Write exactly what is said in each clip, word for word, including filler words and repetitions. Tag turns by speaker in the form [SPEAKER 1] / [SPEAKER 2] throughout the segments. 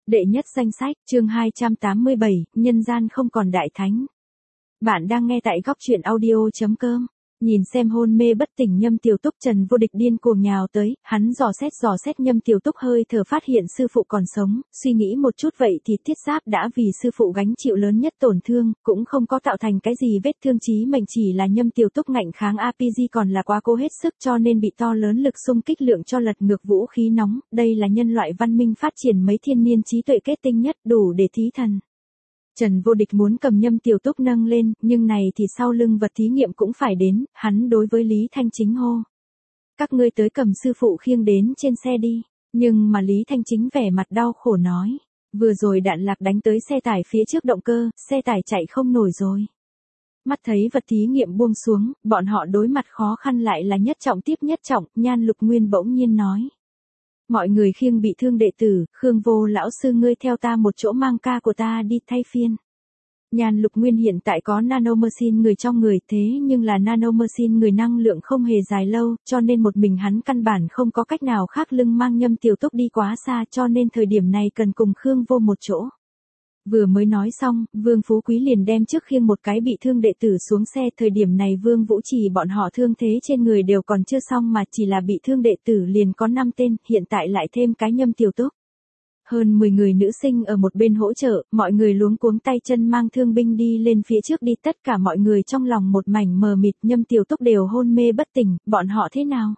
[SPEAKER 1] Đệ nhất danh sách, chương hai trăm tám mươi bảy, nhân gian không còn đại thánh. Bạn đang nghe tại góc truyện audio chấm com. Nhìn xem hôn mê bất tỉnh Nhâm Tiểu Túc, Trần Vô Địch điên cuồng nhào tới, hắn dò xét dò xét Nhâm Tiểu Túc hơi thở, phát hiện sư phụ còn sống, suy nghĩ một chút vậy thì Thiết Giáp đã vì sư phụ gánh chịu lớn nhất tổn thương, cũng không có tạo thành cái gì vết thương chí mệnh, chỉ là Nhâm Tiểu Túc ngạnh kháng a pê giê còn là quá cố hết sức, cho nên bị to lớn lực xung kích lượng cho lật ngược vũ khí nóng. Đây là nhân loại văn minh phát triển mấy thiên niên trí tuệ kết tinh nhất, đủ để thí thần. Trần Vô Địch muốn cầm Nhâm Tiểu Túc nâng lên, nhưng này thì sau lưng vật thí nghiệm cũng phải đến, hắn đối với Lý Thanh Chính hô. Các ngươi tới cầm sư phụ khiêng đến trên xe đi, nhưng mà Lý Thanh Chính vẻ mặt đau khổ nói. Vừa rồi đạn lạc đánh tới xe tải phía trước động cơ, xe tải chạy không nổi rồi. Mắt thấy vật thí nghiệm buông xuống, bọn họ đối mặt khó khăn lại là nhất trọng tiếp nhất trọng, Nhan Lục Nguyên bỗng nhiên nói. Mọi người khiêng bị thương đệ tử, Khương Vô lão sư ngươi theo ta một chỗ mang ca của ta đi thay phiên. Nhan Lục Nguyên hiện tại có nanomachine người trong người, thế nhưng là nanomachine người năng lượng không hề dài lâu, cho nên một mình hắn căn bản không có cách nào khác lưng mang Nhâm Tiểu Túc đi quá xa, cho nên thời điểm này cần cùng Khương Vô một chỗ. Vừa mới nói xong, Vương Phú Quý liền đem trước khiêng một cái bị thương đệ tử xuống xe, thời điểm này Vương Vũ Trì bọn họ thương thế trên người đều còn chưa xong mà chỉ là bị thương đệ tử liền có năm tên, hiện tại lại thêm cái Nhâm Tiểu Túc. Hơn mười người nữ sinh ở một bên hỗ trợ, mọi người luống cuống tay chân mang thương binh đi lên phía trước đi, tất cả mọi người trong lòng một mảnh mờ mịt, Nhâm Tiểu Túc đều hôn mê bất tỉnh, bọn họ thế nào?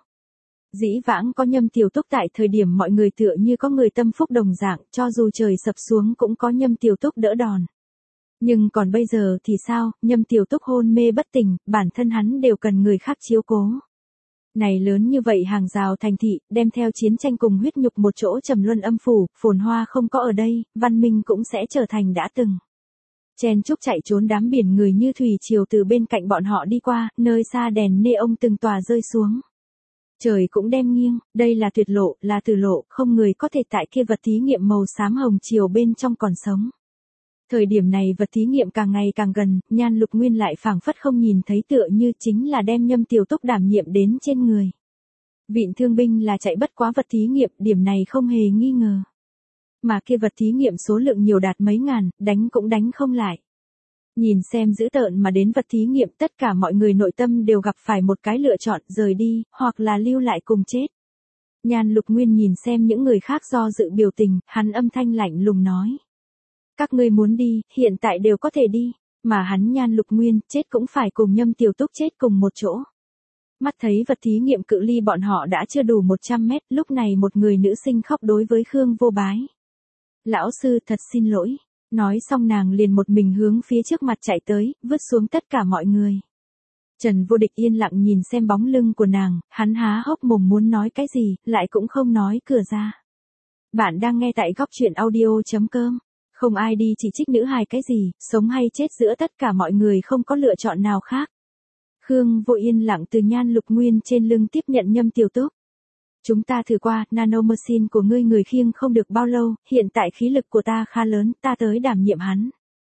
[SPEAKER 1] Dĩ vãng có Nhâm Tiểu Túc tại thời điểm mọi người tựa như có người tâm phúc đồng dạng, cho dù trời sập xuống cũng có Nhâm Tiểu Túc đỡ đòn. Nhưng còn bây giờ thì sao, Nhâm Tiểu Túc hôn mê bất tỉnh, bản thân hắn đều cần người khác chiếu cố. Này lớn như vậy hàng rào thành thị, đem theo chiến tranh cùng huyết nhục một chỗ trầm luân âm phủ, phồn hoa không có ở đây, văn minh cũng sẽ trở thành đã từng. Chen chúc chạy trốn đám biển người như thủy triều từ bên cạnh bọn họ đi qua, nơi xa đèn neon từng tòa rơi xuống. Trời cũng đem nghiêng, đây là tuyệt lộ, là tử lộ, không người có thể tại kia vật thí nghiệm màu xám hồng chiều bên trong còn sống. Thời điểm này vật thí nghiệm càng ngày càng gần, Nhan Lục Nguyên lại phảng phất không nhìn thấy, tựa như chính là đem Nhâm Tiểu Túc đảm nhiệm đến trên người. Vịn thương binh là chạy bất quá vật thí nghiệm, điểm này không hề nghi ngờ. Mà kia vật thí nghiệm số lượng nhiều đạt mấy ngàn, đánh cũng đánh không lại. Nhìn xem dữ tợn mà đến vật thí nghiệm, tất cả mọi người nội tâm đều gặp phải một cái lựa chọn, rời đi, hoặc là lưu lại cùng chết. Nhan Lục Nguyên nhìn xem những người khác do dự biểu tình, hắn âm thanh lạnh lùng nói. Các ngươi muốn đi, hiện tại đều có thể đi, mà hắn Nhan Lục Nguyên, chết cũng phải cùng Nhâm Tiểu Túc chết cùng một chỗ. Mắt thấy vật thí nghiệm cự ly bọn họ đã chưa đủ một trăm mét, lúc này một người nữ sinh khóc đối với Khương Vô bái. Lão sư thật xin lỗi. Nói xong nàng liền một mình hướng phía trước mặt chạy tới, vứt xuống tất cả mọi người. Trần Vô Địch yên lặng nhìn xem bóng lưng của nàng, hắn há hốc mồm muốn nói cái gì, lại cũng không nói cửa ra. Bạn đang nghe tại góc truyện audio chấm com. Không ai đi chỉ trích nữ hài cái gì, sống hay chết giữa tất cả mọi người không có lựa chọn nào khác. Khương Vô yên lặng từ Nhan Lục Nguyên trên lưng tiếp nhận Nhâm Tiểu Túc. Chúng ta thử qua, nanomachine của ngươi người khiêng không được bao lâu, hiện tại khí lực của ta khá lớn, ta tới đảm nhiệm hắn.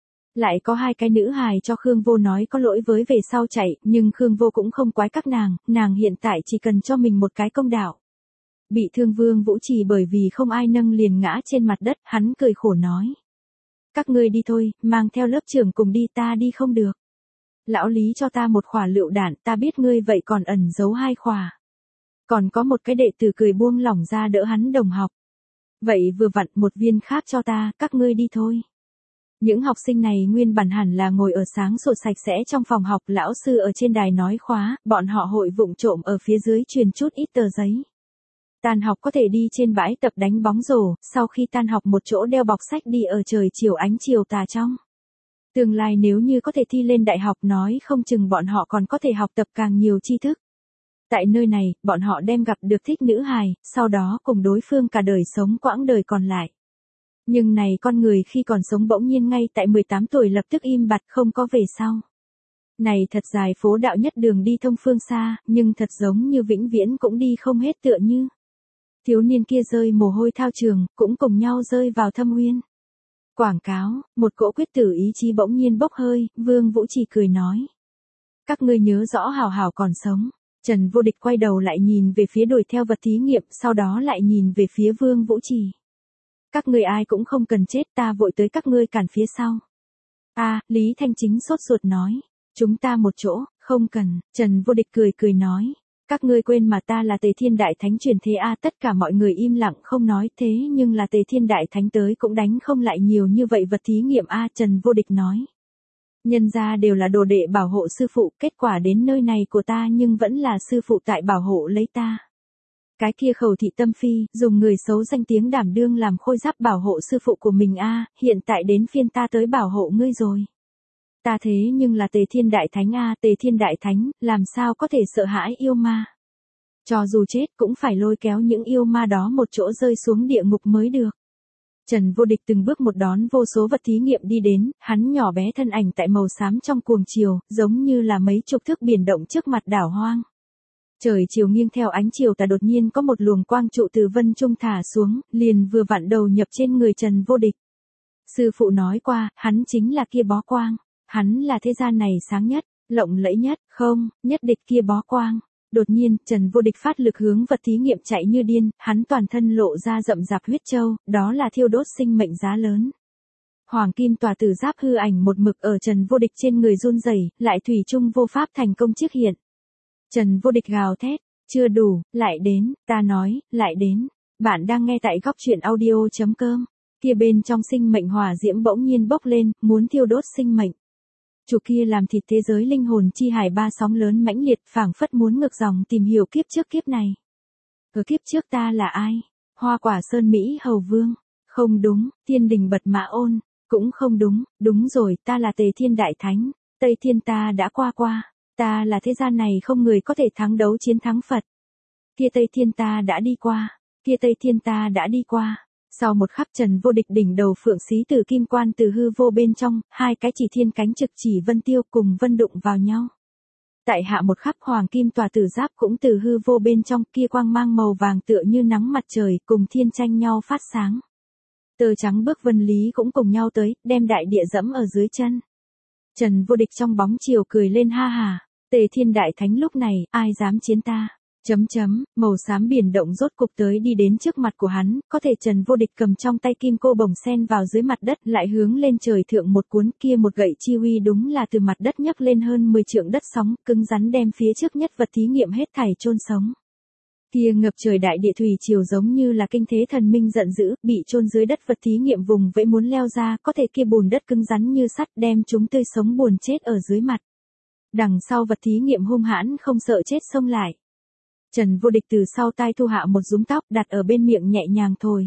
[SPEAKER 1] Lại có hai cái nữ hài cho Khương Vô nói có lỗi với về sau chạy, nhưng Khương Vô cũng không quái các nàng, nàng hiện tại chỉ cần cho mình một cái công đạo. Bị thương Vương Vũ Trì bởi vì không ai nâng liền ngã trên mặt đất, hắn cười khổ nói. Các ngươi đi thôi, mang theo lớp trưởng cùng đi, ta đi không được. Lão Lý cho ta một khỏa lựu đạn, ta biết ngươi vậy còn ẩn giấu hai khỏa. Còn có một cái đệ tử cười buông lỏng ra đỡ hắn đồng học. Vậy vừa vặn một viên khác cho ta, các ngươi đi thôi. Những học sinh này nguyên bản hẳn là ngồi ở sáng sủa sạch sẽ trong phòng học, lão sư ở trên đài nói khóa, bọn họ hội vụng trộm ở phía dưới truyền chút ít tờ giấy. Tan học có thể đi trên bãi tập đánh bóng rổ, sau khi tan học một chỗ đeo bọc sách đi ở trời chiều ánh chiều tà trong. Tương lai nếu như có thể thi lên đại học nói không chừng bọn họ còn có thể học tập càng nhiều tri thức. Tại nơi này, bọn họ đem gặp được thích nữ hài, sau đó cùng đối phương cả đời sống quãng đời còn lại. Nhưng này con người khi còn sống bỗng nhiên ngay tại mười tám tuổi lập tức im bặt không có về sau. Này thật dài phố đạo nhất đường đi thông phương xa, nhưng thật giống như vĩnh viễn cũng đi không hết tựa như. Thiếu niên kia rơi mồ hôi thao trường, cũng cùng nhau rơi vào thâm uyên. Quảng cáo, một cỗ quyết tử ý chí bỗng nhiên bốc hơi, Vương Vũ Trì cười nói. Các ngươi nhớ rõ hào hào còn sống. Trần Vô Địch quay đầu lại nhìn về phía đuổi theo vật thí nghiệm, sau đó lại nhìn về phía Vương Vũ Trì. Các ngươi ai cũng không cần chết, ta vội tới các ngươi cản phía sau. A, Lý Thanh Chính sốt ruột nói. Chúng ta một chỗ, không cần, Trần Vô Địch cười cười nói. Các ngươi quên mà ta là Tề Thiên Đại Thánh truyền thế a, tất cả mọi người im lặng không nói, thế nhưng là Tề Thiên Đại Thánh tới cũng đánh không lại nhiều như vậy vật thí nghiệm a, Trần Vô Địch nói. Nhân ra đều là đồ đệ bảo hộ sư phụ, kết quả đến nơi này của ta nhưng vẫn là sư phụ tại bảo hộ lấy ta. Cái kia Khẩu Thị Tâm Phi, dùng người xấu danh tiếng đảm đương làm khôi giáp bảo hộ sư phụ của mình a, hiện tại đến phiên ta tới bảo hộ ngươi rồi. Ta thế nhưng là Tề Thiên Đại Thánh a, Tề Thiên Đại Thánh, làm sao có thể sợ hãi yêu ma. Cho dù chết cũng phải lôi kéo những yêu ma đó một chỗ rơi xuống địa ngục mới được. Trần Vô Địch từng bước một đón vô số vật thí nghiệm đi đến, hắn nhỏ bé thân ảnh tại màu xám trong cuồng chiều, giống như là mấy chục thước biển động trước mặt đảo hoang. Trời chiều nghiêng theo ánh chiều tà, đột nhiên có một luồng quang trụ từ vân trung thả xuống, liền vừa vặn đầu nhập trên người Trần Vô Địch. Sư phụ nói qua, hắn chính là kia bó quang, hắn là thế gian này sáng nhất, lộng lẫy nhất, không, nhất địch kia bó quang. Đột nhiên, Trần Vô Địch phát lực hướng vật thí nghiệm chạy như điên, hắn toàn thân lộ ra rậm rạp huyết châu, đó là thiêu đốt sinh mệnh giá lớn. Hoàng kim tòa tử giáp hư ảnh một mực ở Trần Vô Địch trên người run rẩy, lại thủy chung vô pháp thành công chiếc hiện. Trần Vô Địch gào thét, chưa đủ, lại đến, ta nói, lại đến. Bạn đang nghe tại góc truyện audio chấm com. Kia bên trong sinh mệnh hỏa diễm bỗng nhiên bốc lên, muốn thiêu đốt sinh mệnh. Chủ kia làm thịt thế giới linh hồn chi hải ba sóng lớn mãnh liệt, phảng phất muốn ngược dòng tìm hiểu kiếp trước kiếp này. Ở kiếp trước ta là ai? Hoa Quả Sơn Mỹ Hầu Vương. Không đúng, Thiên Đình Bật Mã Ôn. Cũng không đúng, đúng rồi, ta là Tề Thiên Đại Thánh. Tây Thiên ta đã qua qua. Ta là thế gian này không người có thể thắng đấu chiến thắng Phật. Kia Tây Thiên ta đã đi qua. Kia Tây Thiên ta đã đi qua. Sau một khắc Trần Vô Địch đỉnh đầu phượng xí từ kim quan từ hư vô bên trong, hai cái chỉ thiên cánh trực chỉ vân tiêu cùng vân đụng vào nhau. Tại hạ một khắc hoàng kim tòa tử giáp cũng từ hư vô bên trong, kia quang mang màu vàng tựa như nắng mặt trời cùng thiên tranh nhau phát sáng. Tơ trắng bước vân lý cũng cùng nhau tới, đem đại địa dẫm ở dưới chân. Trần Vô Địch trong bóng chiều cười lên ha hà, Tề Thiên Đại Thánh lúc này, ai dám chiến ta. Chấm chấm, màu xám biển động rốt cục tới đi đến trước mặt của hắn, có thể Trần Vô Địch cầm trong tay kim cô bồng sen vào dưới mặt đất, lại hướng lên trời thượng một cuốn, kia một gậy chi uy đúng là từ mặt đất nhấc lên hơn mười trượng đất sóng, cứng rắn đem phía trước nhất vật thí nghiệm hết thảy chôn sống. Kia ngập trời đại địa thủy triều giống như là kinh thế thần minh giận dữ, bị chôn dưới đất vật thí nghiệm vùng vẫy muốn leo ra, có thể kia bùn đất cứng rắn như sắt đem chúng tươi sống buồn chết ở dưới mặt. Đằng sau vật thí nghiệm hung hãn không sợ chết xông lại. Trần Vô Địch từ sau tai thu hạ một rúm tóc đặt ở bên miệng nhẹ nhàng thổi.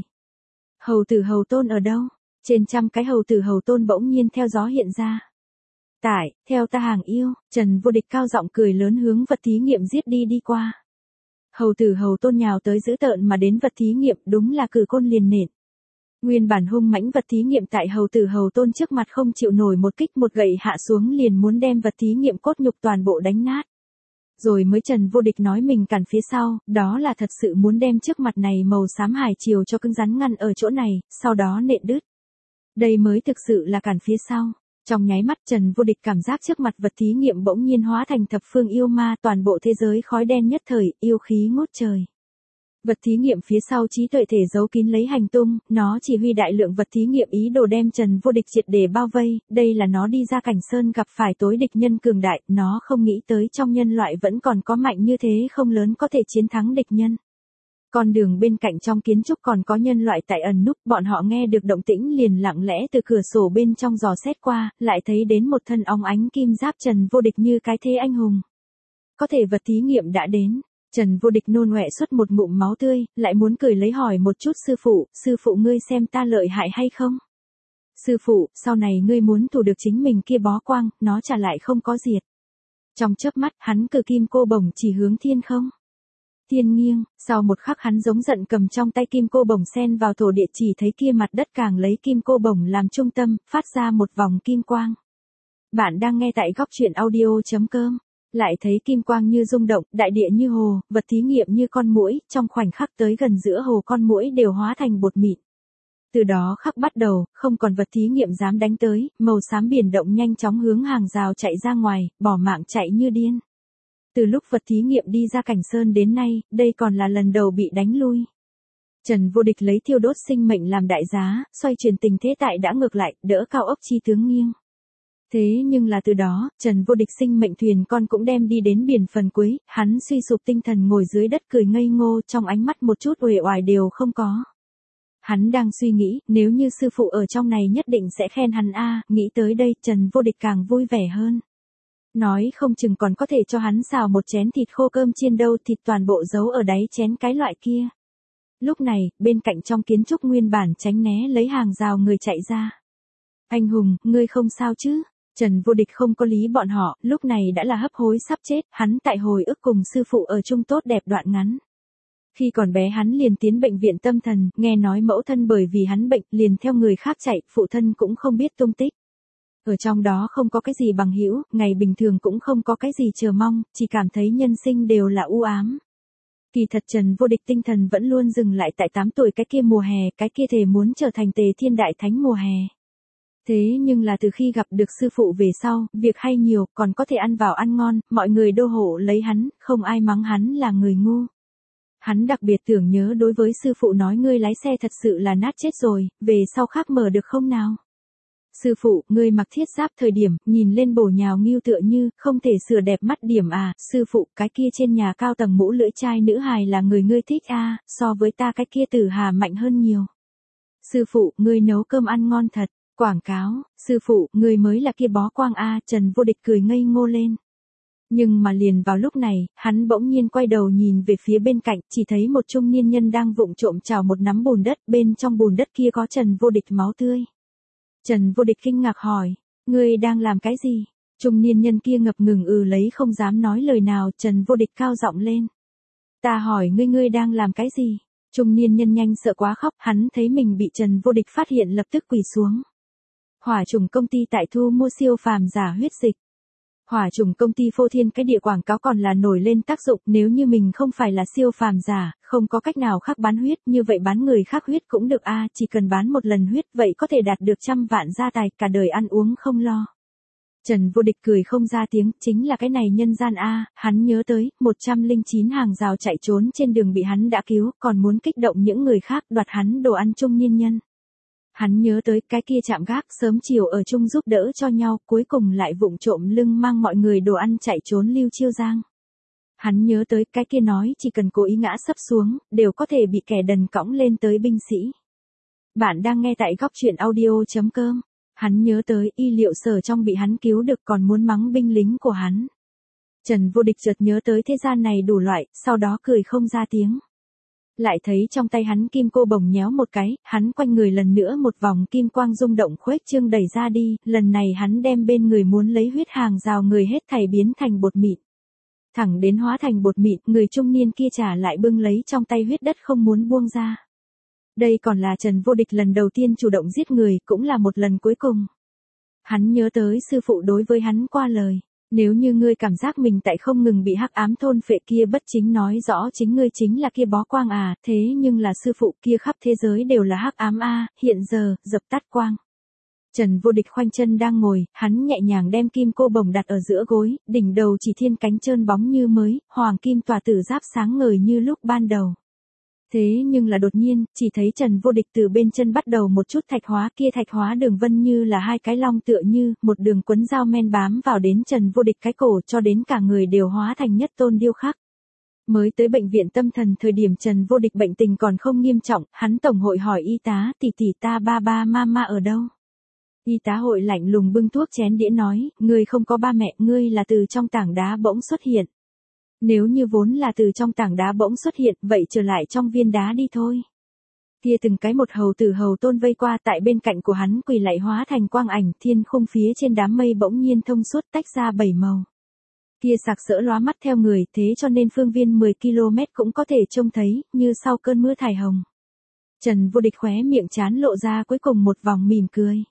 [SPEAKER 1] Hầu tử hầu tôn ở đâu? Trên trăm cái hầu tử hầu tôn bỗng nhiên theo gió hiện ra. Tại, theo ta hàng yêu, Trần Vô Địch cao giọng cười lớn hướng vật thí nghiệm giết đi đi qua. Hầu tử hầu tôn nhào tới dữ tợn mà đến vật thí nghiệm, đúng là cử côn liền nện. Nguyên bản hung mãnh vật thí nghiệm tại hầu tử hầu tôn trước mặt không chịu nổi một kích một gậy hạ xuống liền muốn đem vật thí nghiệm cốt nhục toàn bộ đánh nát. Rồi mới Trần Vô Địch nói mình cản phía sau, đó là thật sự muốn đem trước mặt này màu xám hải chiều cho cứng rắn ngăn ở chỗ này, sau đó nện đứt. Đây mới thực sự là cản phía sau. Trong nháy mắt Trần Vô Địch cảm giác trước mặt vật thí nghiệm bỗng nhiên hóa thành thập phương yêu ma, toàn bộ thế giới khói đen nhất thời, yêu khí ngút trời. Vật thí nghiệm phía sau trí tuệ thể giấu kín lấy hành tung, nó chỉ huy đại lượng vật thí nghiệm ý đồ đem Trần Vô Địch triệt để bao vây, đây là nó đi ra cảnh sơn gặp phải tối địch nhân cường đại, nó không nghĩ tới trong nhân loại vẫn còn có mạnh như thế không lớn có thể chiến thắng địch nhân. Con đường bên cạnh trong kiến trúc còn có nhân loại tại ẩn núp, bọn họ nghe được động tĩnh liền lặng lẽ từ cửa sổ bên trong dò xét qua, lại thấy đến một thân óng ánh kim giáp Trần Vô Địch như cái thế anh hùng. Có thể vật thí nghiệm đã đến. Trần Vô Địch nôn ọe xuất một ngụm máu tươi, lại muốn cười lấy hỏi một chút sư phụ, sư phụ ngươi xem ta lợi hại hay không? Sư phụ, sau này ngươi muốn thủ được chính mình kia bó quang, nó trả lại không có diệt. Trong chớp mắt, hắn cử kim cô bổng chỉ hướng thiên không. Thiên nghiêng, sau một khắc hắn giống giận cầm trong tay kim cô bổng sen vào thổ địa, chỉ thấy kia mặt đất càng lấy kim cô bổng làm trung tâm, phát ra một vòng kim quang. Bạn đang nghe tại góc truyện audio chấm com. Lại thấy kim quang như rung động, đại địa như hồ, vật thí nghiệm như con muỗi, trong khoảnh khắc tới gần giữa hồ con muỗi đều hóa thành bột mịn. Từ đó khắc bắt đầu, không còn vật thí nghiệm dám đánh tới, màu xám biển động nhanh chóng hướng hàng rào chạy ra ngoài, bỏ mạng chạy như điên. Từ lúc vật thí nghiệm đi ra cảnh sơn đến nay, đây còn là lần đầu bị đánh lui. Trần Vô Địch lấy thiêu đốt sinh mệnh làm đại giá, xoay chuyển tình thế tại đã ngược lại, đỡ cao ốc chi tướng nghiêng. Thế nhưng là từ đó, Trần Vô Địch sinh mệnh thuyền con cũng đem đi đến biển phần cuối, hắn suy sụp tinh thần ngồi dưới đất cười ngây ngô, trong ánh mắt một chút uể oải đều không có. Hắn đang suy nghĩ, nếu như sư phụ ở trong này nhất định sẽ khen hắn a, nghĩ tới đây Trần Vô Địch càng vui vẻ hơn. Nói không chừng còn có thể cho hắn xào một chén thịt khô cơm chiên đâu, thịt toàn bộ giấu ở đáy chén cái loại kia. Lúc này, bên cạnh trong kiến trúc nguyên bản tránh né lấy hàng rào người chạy ra. Anh hùng, ngươi không sao chứ? Trần Vô Địch không có lý bọn họ, lúc này đã là hấp hối sắp chết, hắn tại hồi ức cùng sư phụ ở chung tốt đẹp đoạn ngắn. Khi còn bé hắn liền tiến bệnh viện tâm thần, nghe nói mẫu thân bởi vì hắn bệnh liền theo người khác chạy, phụ thân cũng không biết tung tích. Ở trong đó không có cái gì bằng hữu, ngày bình thường cũng không có cái gì chờ mong, chỉ cảm thấy nhân sinh đều là u ám. Kỳ thật Trần Vô Địch tinh thần vẫn luôn dừng lại tại tám tuổi cái kia mùa hè, cái kia thề muốn trở thành Tề Thiên Đại Thánh mùa hè. Thế nhưng là từ khi gặp được sư phụ về sau, việc hay nhiều, còn có thể ăn vào ăn ngon, mọi người đô hộ lấy hắn, không ai mắng hắn là người ngu. Hắn đặc biệt tưởng nhớ đối với sư phụ nói ngươi lái xe thật sự là nát chết rồi, về sau khác mở được không nào? Sư phụ, ngươi mặc thiết giáp thời điểm, nhìn lên bổ nhào nghiêu tựa như, không thể sửa đẹp mắt điểm à, sư phụ, cái kia trên nhà cao tầng mũ lưỡi trai nữ hài là người ngươi thích à, so với ta cái kia tử hà mạnh hơn nhiều. Sư phụ, ngươi nấu cơm ăn ngon thật, quảng cáo, sư phụ, ngươi mới là kia bó quang a, Trần Vô Địch cười ngây ngô lên. Nhưng mà liền vào lúc này, hắn bỗng nhiên quay đầu nhìn về phía bên cạnh, chỉ thấy một trung niên nhân đang vụng trộm trào một nắm bùn đất, bên trong bùn đất kia có Trần Vô Địch máu tươi. Trần Vô Địch kinh ngạc hỏi, ngươi đang làm cái gì? Trung niên nhân kia ngập ngừng ừ lấy không dám nói lời nào, Trần Vô Địch cao giọng lên. Ta hỏi ngươi ngươi đang làm cái gì? Trung niên nhân nhanh sợ quá khóc, hắn thấy mình bị Trần Vô Địch phát hiện lập tức quỳ xuống. Hỏa Trùng công ty tại thu mua siêu phàm giả huyết dịch. Hỏa Trùng công ty phô thiên cái địa quảng cáo còn là nổi lên tác dụng, nếu như mình không phải là siêu phàm giả, không có cách nào khác bán huyết, như vậy bán người khác huyết cũng được a, chỉ cần bán một lần huyết vậy có thể đạt được trăm vạn gia tài, cả đời ăn uống không lo. Trần Vô Địch cười không ra tiếng, chính là cái này nhân gian a, hắn nhớ tới, một trăm lẻ chín hàng rào chạy trốn trên đường bị hắn đã cứu, còn muốn kích động những người khác đoạt hắn đồ ăn trung niên nhân. Hắn nhớ tới cái kia chạm gác sớm chiều ở chung giúp đỡ cho nhau, cuối cùng lại vụng trộm lưng mang mọi người đồ ăn chạy trốn Lưu Chiêu Giang. Hắn nhớ tới cái kia nói chỉ cần cố ý ngã sấp xuống, đều có thể bị kẻ đần cõng lên tới binh sĩ. Bạn đang nghe tại góc truyện audio chấm com. Hắn nhớ tới y liệu sở trong bị hắn cứu được còn muốn mắng binh lính của hắn. Trần Vô Địch chợt nhớ tới thế gian này đủ loại, sau đó cười không ra tiếng. Lại thấy trong tay hắn kim cô bồng nhéo một cái, hắn quanh người lần nữa một vòng kim quang rung động khuếch trương đẩy ra đi, lần này hắn đem bên người muốn lấy huyết hàng rào người hết thảy biến thành bột mịn. Thẳng đến hóa thành bột mịn, người trung niên kia trả lại bưng lấy trong tay huyết đất không muốn buông ra. Đây còn là Trần Vô Địch lần đầu tiên chủ động giết người, cũng là một lần cuối cùng. Hắn nhớ tới sư phụ đối với hắn qua lời. Nếu như ngươi cảm giác mình tại không ngừng bị hắc ám thôn phệ kia bất chính nói rõ chính ngươi chính là kia bó quang à, thế nhưng là sư phụ kia khắp thế giới đều là hắc ám a, hiện giờ, dập tắt quang. Trần Vô Địch khoanh chân đang ngồi, hắn nhẹ nhàng đem kim cô bồng đặt ở giữa gối, đỉnh đầu chỉ thiên cánh trơn bóng như mới, hoàng kim tỏa tử giáp sáng ngời như lúc ban đầu. Thế nhưng là đột nhiên, chỉ thấy Trần Vô Địch từ bên chân bắt đầu một chút thạch hóa, kia thạch hóa đường vân như là hai cái long tựa như, một đường quấn dao men bám vào đến Trần Vô Địch cái cổ cho đến cả người đều hóa thành nhất tôn điêu khắc. Mới tới bệnh viện tâm thần thời điểm Trần Vô Địch bệnh tình còn không nghiêm trọng, hắn tổng hội hỏi y tá, tỷ tỷ ta ba ba mama ở đâu? Y tá hội lạnh lùng bưng thuốc chén đĩa nói, ngươi không có ba mẹ, ngươi là từ trong tảng đá bỗng xuất hiện. Nếu như vốn là từ trong tảng đá bỗng xuất hiện, vậy trở lại trong viên đá đi thôi. Kia từng cái một hầu tử hầu tôn vây qua tại bên cạnh của hắn quỳ lại hóa thành quang ảnh, thiên khung phía trên đám mây bỗng nhiên thông suốt tách ra bảy màu. Kia sặc sỡ lóa mắt theo người, thế cho nên phương viên mười ki lô mét cũng có thể trông thấy, như sau cơn mưa thải hồng. Trần Vô Địch khóe miệng chán lộ ra cuối cùng một vòng mỉm cười.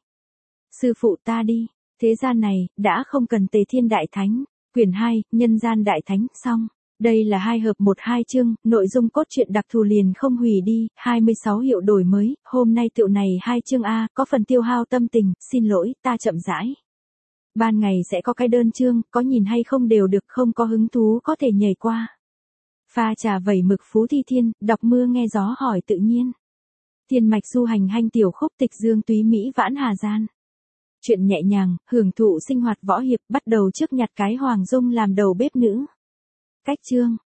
[SPEAKER 1] Sư phụ ta đi, thế gian này, đã không cần Tề Thiên Đại Thánh. Quyển hai, Nhân gian Đại Thánh, xong. Đây là hai hợp một hai chương, nội dung cốt truyện đặc thù liền không hủy đi, hai mươi sáu hiệu đổi mới, hôm nay tựu này hai chương A, có phần tiêu hao tâm tình, xin lỗi, ta chậm rãi. Ban ngày sẽ có cái đơn chương, có nhìn hay không đều được, không có hứng thú có thể nhảy qua. Pha trà vẩy mực Phú Thi Thiên, đọc mưa nghe gió hỏi tự nhiên. Thiên mạch du hành hanh tiểu khúc tịch dương túy Mỹ vãn Hà Gian. Chuyện nhẹ nhàng, hưởng thụ sinh hoạt võ hiệp bắt đầu trước nhặt cái Hoàng Dung làm đầu bếp nữ. Cách chương.